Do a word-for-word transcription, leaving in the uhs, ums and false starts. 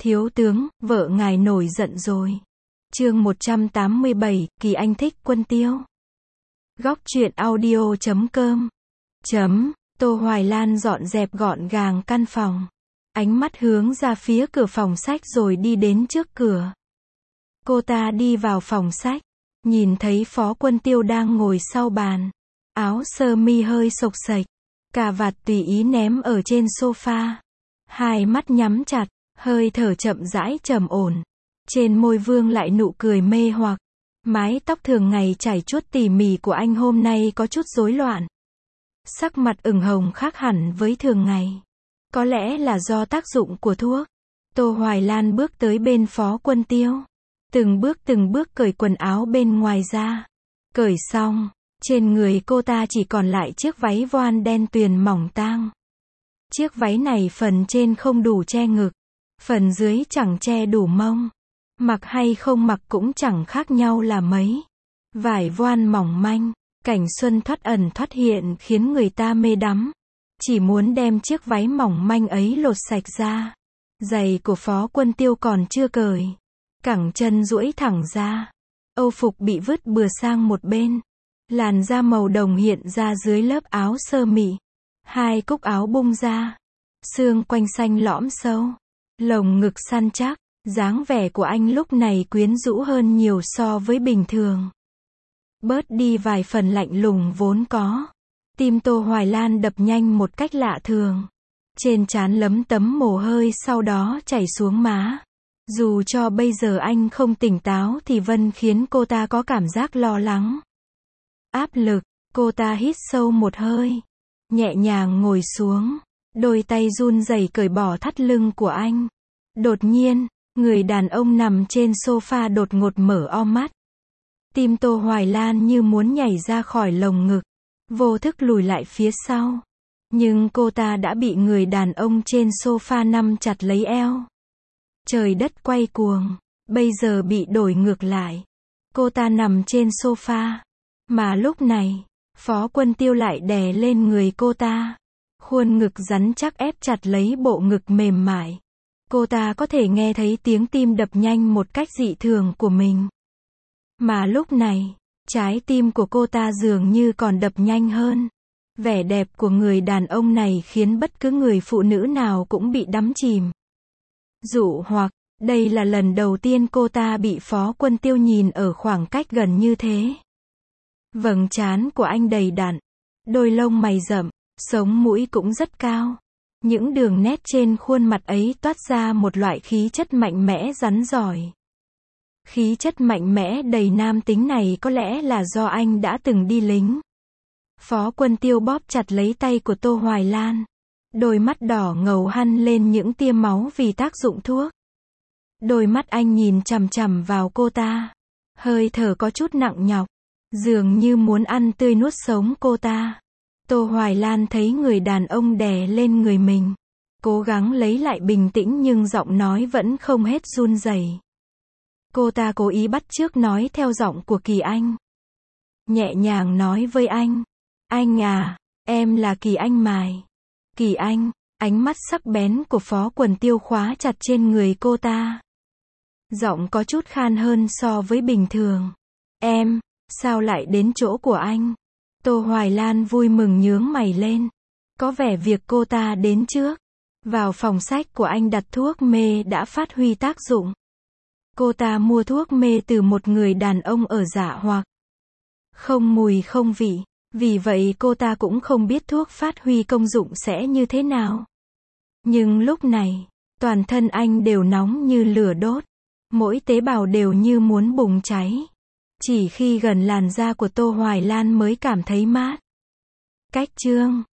Thiếu tướng, vợ ngài nổi giận rồi. Chương một trăm tám mươi bảy, Kỳ Anh thích Quân Tiêu. Góc truyện audio chấm com. Chấm, Tô Hoài Lan dọn dẹp gọn gàng căn phòng. Ánh mắt hướng ra phía cửa phòng sách rồi đi đến trước cửa. Cô ta đi vào phòng sách, nhìn thấy Phó Quân Tiêu đang ngồi sau bàn. Áo sơ mi hơi xộc xệch, cà vạt tùy ý ném ở trên sofa. Hai mắt nhắm chặt, hơi thở chậm rãi trầm ổn. Trên môi vương lại nụ cười mê hoặc. Mái tóc thường ngày chảy chuốt tỉ mỉ của anh hôm nay có chút rối loạn. Sắc mặt ửng hồng khác hẳn với thường ngày. Có lẽ là do tác dụng của thuốc. Tô Hoài Lan bước tới bên Phó Quân Tiêu. Từng bước từng bước cởi quần áo bên ngoài ra. Cởi xong, trên người cô ta chỉ còn lại chiếc váy voan đen tuyền mỏng tang. Chiếc váy này phần trên không đủ che ngực, phần dưới chẳng che đủ mông. Mặc hay không mặc cũng chẳng khác nhau là mấy. Vải voan mỏng manh, cảnh xuân thoát ẩn thoát hiện khiến người ta mê đắm. Chỉ muốn đem chiếc váy mỏng manh ấy lột sạch ra. Giày của Phó Quân Tiêu còn chưa cởi. Cẳng chân duỗi thẳng ra. Âu phục bị vứt bừa sang một bên. Làn da màu đồng hiện ra dưới lớp áo sơ mi. Hai cúc áo bung ra. Xương quanh xanh lõm sâu. Lồng ngực săn chắc. Dáng vẻ của anh lúc này quyến rũ hơn nhiều so với bình thường. Bớt đi vài phần lạnh lùng vốn có. Tim Tô Hoài Lan đập nhanh một cách lạ thường. Trên trán lấm tấm mồ hôi sau đó chảy xuống má. Dù cho bây giờ anh không tỉnh táo thì Vân khiến cô ta có cảm giác lo lắng. Áp lực, cô ta hít sâu một hơi. Nhẹ nhàng ngồi xuống. Đôi tay run rẩy cởi bỏ thắt lưng của anh. Đột nhiên, người đàn ông nằm trên sofa đột ngột mở o mắt. Tim Tô Hoài Lan như muốn nhảy ra khỏi lồng ngực. Vô thức lùi lại phía sau. Nhưng cô ta đã bị người đàn ông trên sofa nắm chặt lấy eo. Trời đất quay cuồng. Bây giờ bị đổi ngược lại. Cô ta nằm trên sofa. Mà lúc này, Phó Quân Tiêu lại đè lên người cô ta. Khuôn ngực rắn chắc ép chặt lấy bộ ngực mềm mại. Cô ta có thể nghe thấy tiếng tim đập nhanh một cách dị thường của mình. Mà lúc này, trái tim của cô ta dường như còn đập nhanh hơn. Vẻ đẹp của người đàn ông này khiến bất cứ người phụ nữ nào cũng bị đắm chìm. Dụ hoặc, đây là lần đầu tiên cô ta bị Phó Quân Tiêu nhìn ở khoảng cách gần như thế. Vầng trán của anh đầy đặn, đôi lông mày rậm, sống mũi cũng rất cao. Những đường nét trên khuôn mặt ấy toát ra một loại khí chất mạnh mẽ rắn rỏi. Khí chất mạnh mẽ đầy nam tính này có lẽ là do anh đã từng đi lính. Phó Quân Tiêu bóp chặt lấy tay của Tô Hoài Lan. Đôi mắt đỏ ngầu hằn lên những tia máu vì tác dụng thuốc. Đôi mắt anh nhìn chằm chằm vào cô ta. Hơi thở có chút nặng nhọc. Dường như muốn ăn tươi nuốt sống cô ta. Tô Hoài Lan thấy người đàn ông đè lên người mình. Cố gắng lấy lại bình tĩnh nhưng giọng nói vẫn không hết run rẩy. Cô ta cố ý bắt chước nói theo giọng của Kỳ Anh. Nhẹ nhàng nói với anh. Anh à, em là Kỳ Anh Mài. Kỳ Anh, ánh mắt sắc bén của Phó Quân Tiêu khóa chặt trên người cô ta. Giọng có chút khan hơn so với bình thường. Em, sao lại đến chỗ của anh? Tô Hoài Lan vui mừng nhướng mày lên. Có vẻ việc cô ta đến trước. Vào phòng sách của anh đặt thuốc mê đã phát huy tác dụng. Cô ta mua thuốc mê từ một người đàn ông ở Dạ Hoặc. Không mùi không vị. Vì vậy cô ta cũng không biết thuốc phát huy công dụng sẽ như thế nào. Nhưng lúc này, toàn thân anh đều nóng như lửa đốt. Mỗi tế bào đều như muốn bùng cháy. Chỉ khi gần làn da của Tô Hoài Lan mới cảm thấy mát. Cách chương